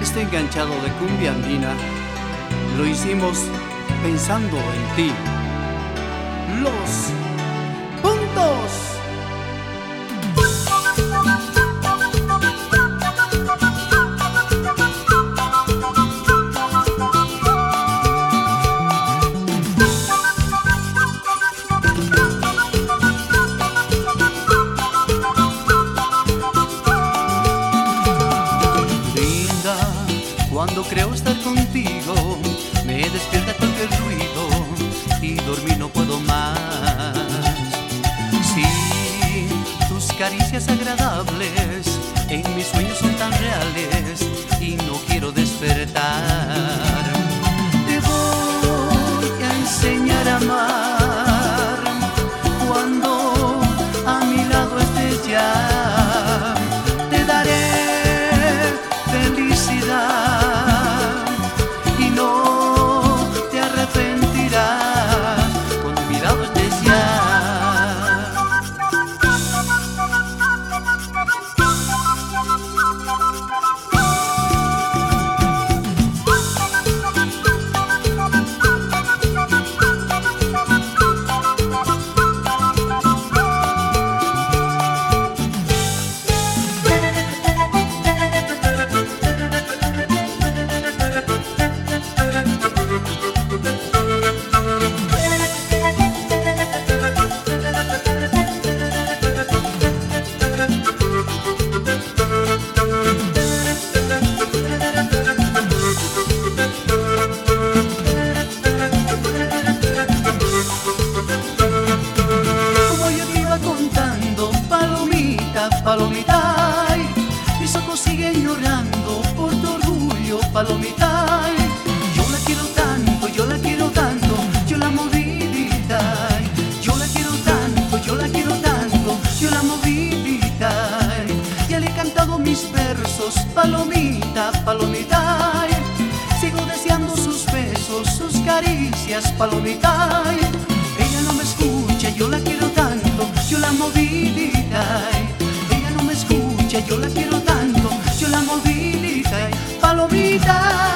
este enganchado de cumbia andina lo hicimos pensando en ti. Los puntos. Cuando creo estar contigo, me despierta cualquier ruido y dormir no puedo más. Sí, tus caricias agradables en mis sueños son tan reales y no quiero despertar. Te voy a enseñar a amar cuando a mi lado estés ya. Te daré felicidad. Palomita, mis ojos siguen llorando por tu orgullo, palomita. Yo la quiero tanto, yo la quiero tanto, yo la amo vivita. Yo la quiero tanto, yo la quiero tanto, yo la amo vivita. Ya le he cantado mis versos, palomita, palomita. Sigo deseando sus besos, sus caricias, palomita. Ella no me escucha, yo la quiero tanto, yo la amo vivita. Yo la quiero tanto, yo la amo vivita, palomita.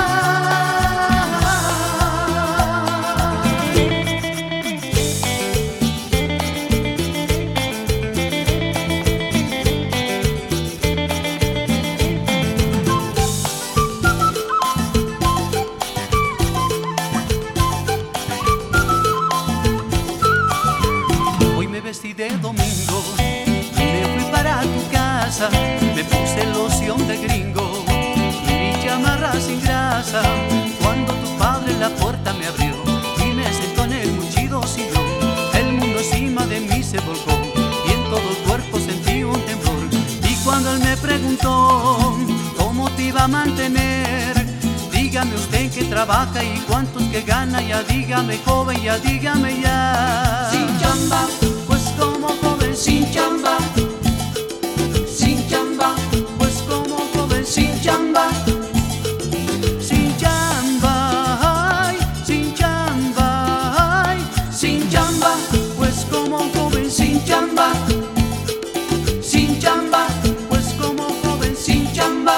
Hoy me vestí de domingo, me fui para tu casa. Me puse loción de gringo y mi chamarra sin grasa. Cuando tu padre la puerta me abrió y me sentó en el muchido sillón, el mundo encima de mí se volcó y en todo el cuerpo sentí un temblor. Y cuando él me preguntó cómo te iba a mantener, dígame usted en qué trabaja y cuántos que gana. Ya dígame joven, ya dígame ya. Sin chamba, pues como joven sin chamba. Sin chamba, sin chamba, ay, sin chamba, ay, sin chamba, pues como joven sin chamba, sin chamba, pues como joven sin chamba.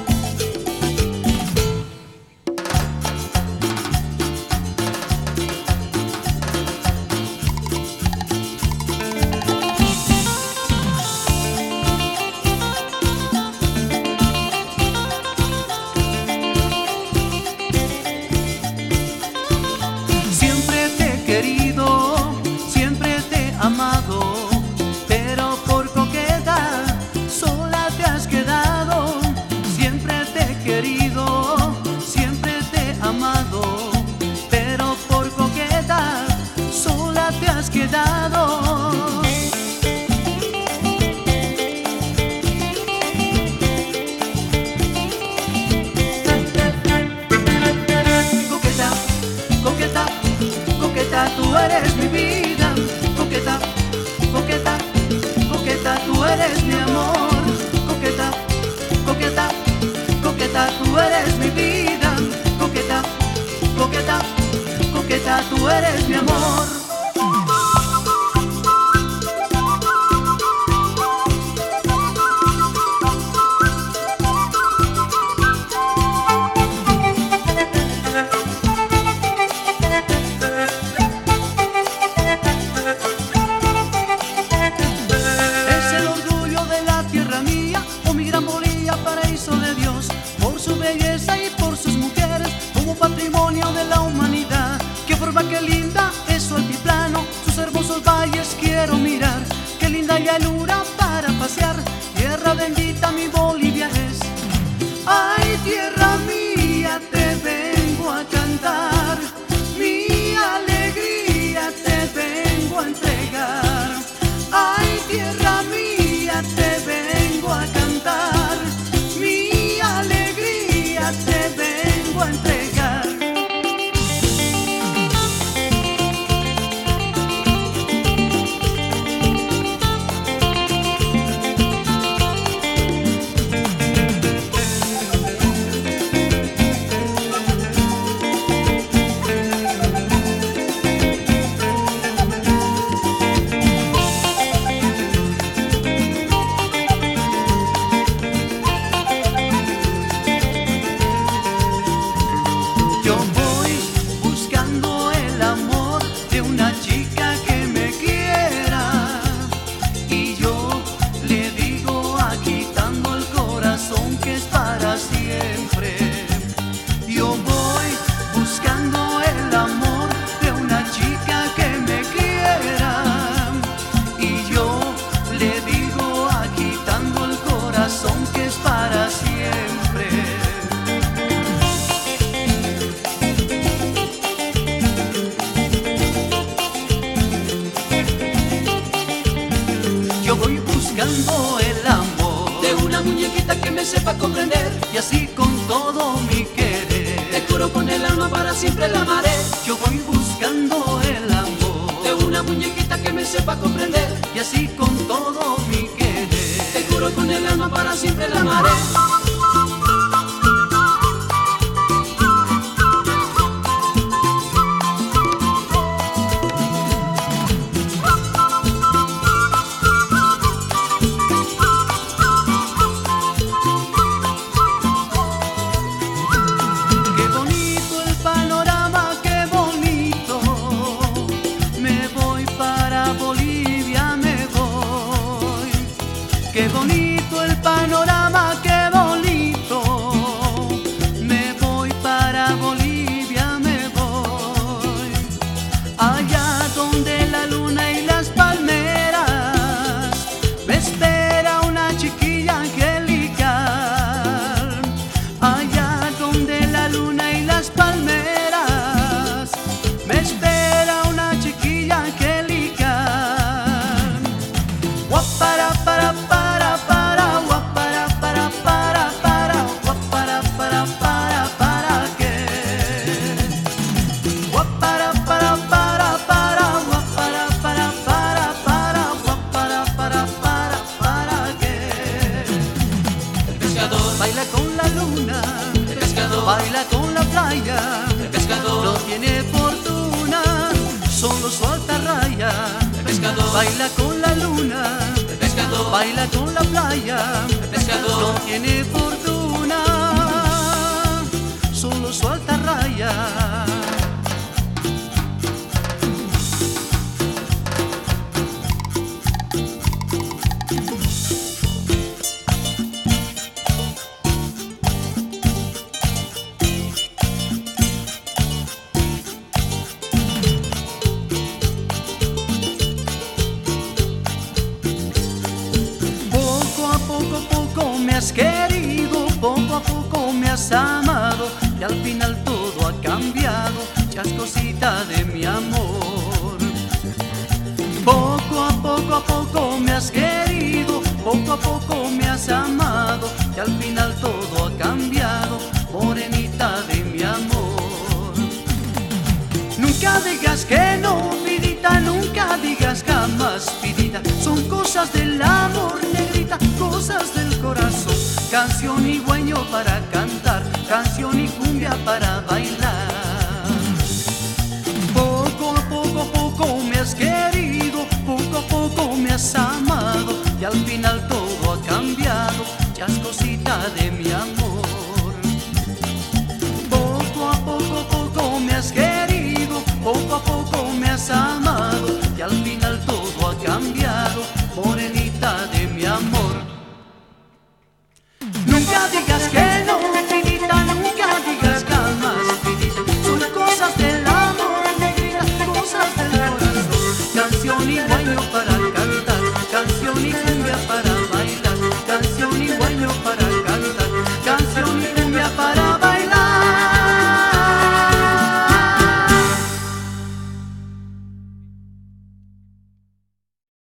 Coqueta, tú eres mi vida. Coqueta, coqueta, coqueta, tú eres mi amor. Coqueta, coqueta, coqueta, tú eres mi vida. Coqueta, coqueta, coqueta, tú eres mi amor. llanura para pasear. Tierra bendita mi Bolivia es. Ay, tierra mía, te vengo a cantar. Mi alegría te vengo a entregar. Ay, tierra mía, te vengo a cantar. Mi alegría te vengo a entregar. Yo voy buscando el amor de una chica que me quiera, y yo le digo agitando el corazón que es para siempre. Yo voy buscando el amor de una chica que me quiera, y yo le digo agitando el corazón que es para siempre. Yo voy buscando el amor de una muñequita que me sepa comprender, y así con todo mi querer te juro con el alma para siempre la amaré. yo voy buscando el amor De una muñequita que me sepa comprender, y así con todo mi querer te juro con el alma para siempre la amaré. Qué bonito el panorama, qué bonito. Me voy para Bolivia, me voy. Qué bonito el panorama, qué bonito. Me voy para Bolivia, me voy. Allá donde la luna y las palmeras me espera una chiquilla angelical. Allá donde la luna y las palmeras me espera una chiquilla angelical. Guapara para guapara para qué. Guapara para guapara para qué. El pescador, Baila con la luna, el pescador, baila con la playa. el pescador, No tiene fortuna, solo suelta raya. el pescador, Baila con la luna, el pescador, baila con la playa. el pescador. No tiene fortuna, solo suelta raya. Poco me has querido, poco a poco me has amado, y al final todo ha cambiado, chascosita de mi amor. Poco a poco me has querido, poco a poco me has amado, y al final todo ha cambiado, morenita de mi amor. Nunca digas que no, vidita, nunca digas jamás, vidita. Son cosas del amor, negrita, cosas del corazón. Canción y güeño para cantar, canción y cumbia para bailar. Poco a poco me has querido, poco a poco me has amado, y al final todo ha cambiado, chascosita de mi amor. Poco a poco me has querido, poco a poco me has amado, y al final todo ha cambiado, morenita de mi amor. Nunca digas que no,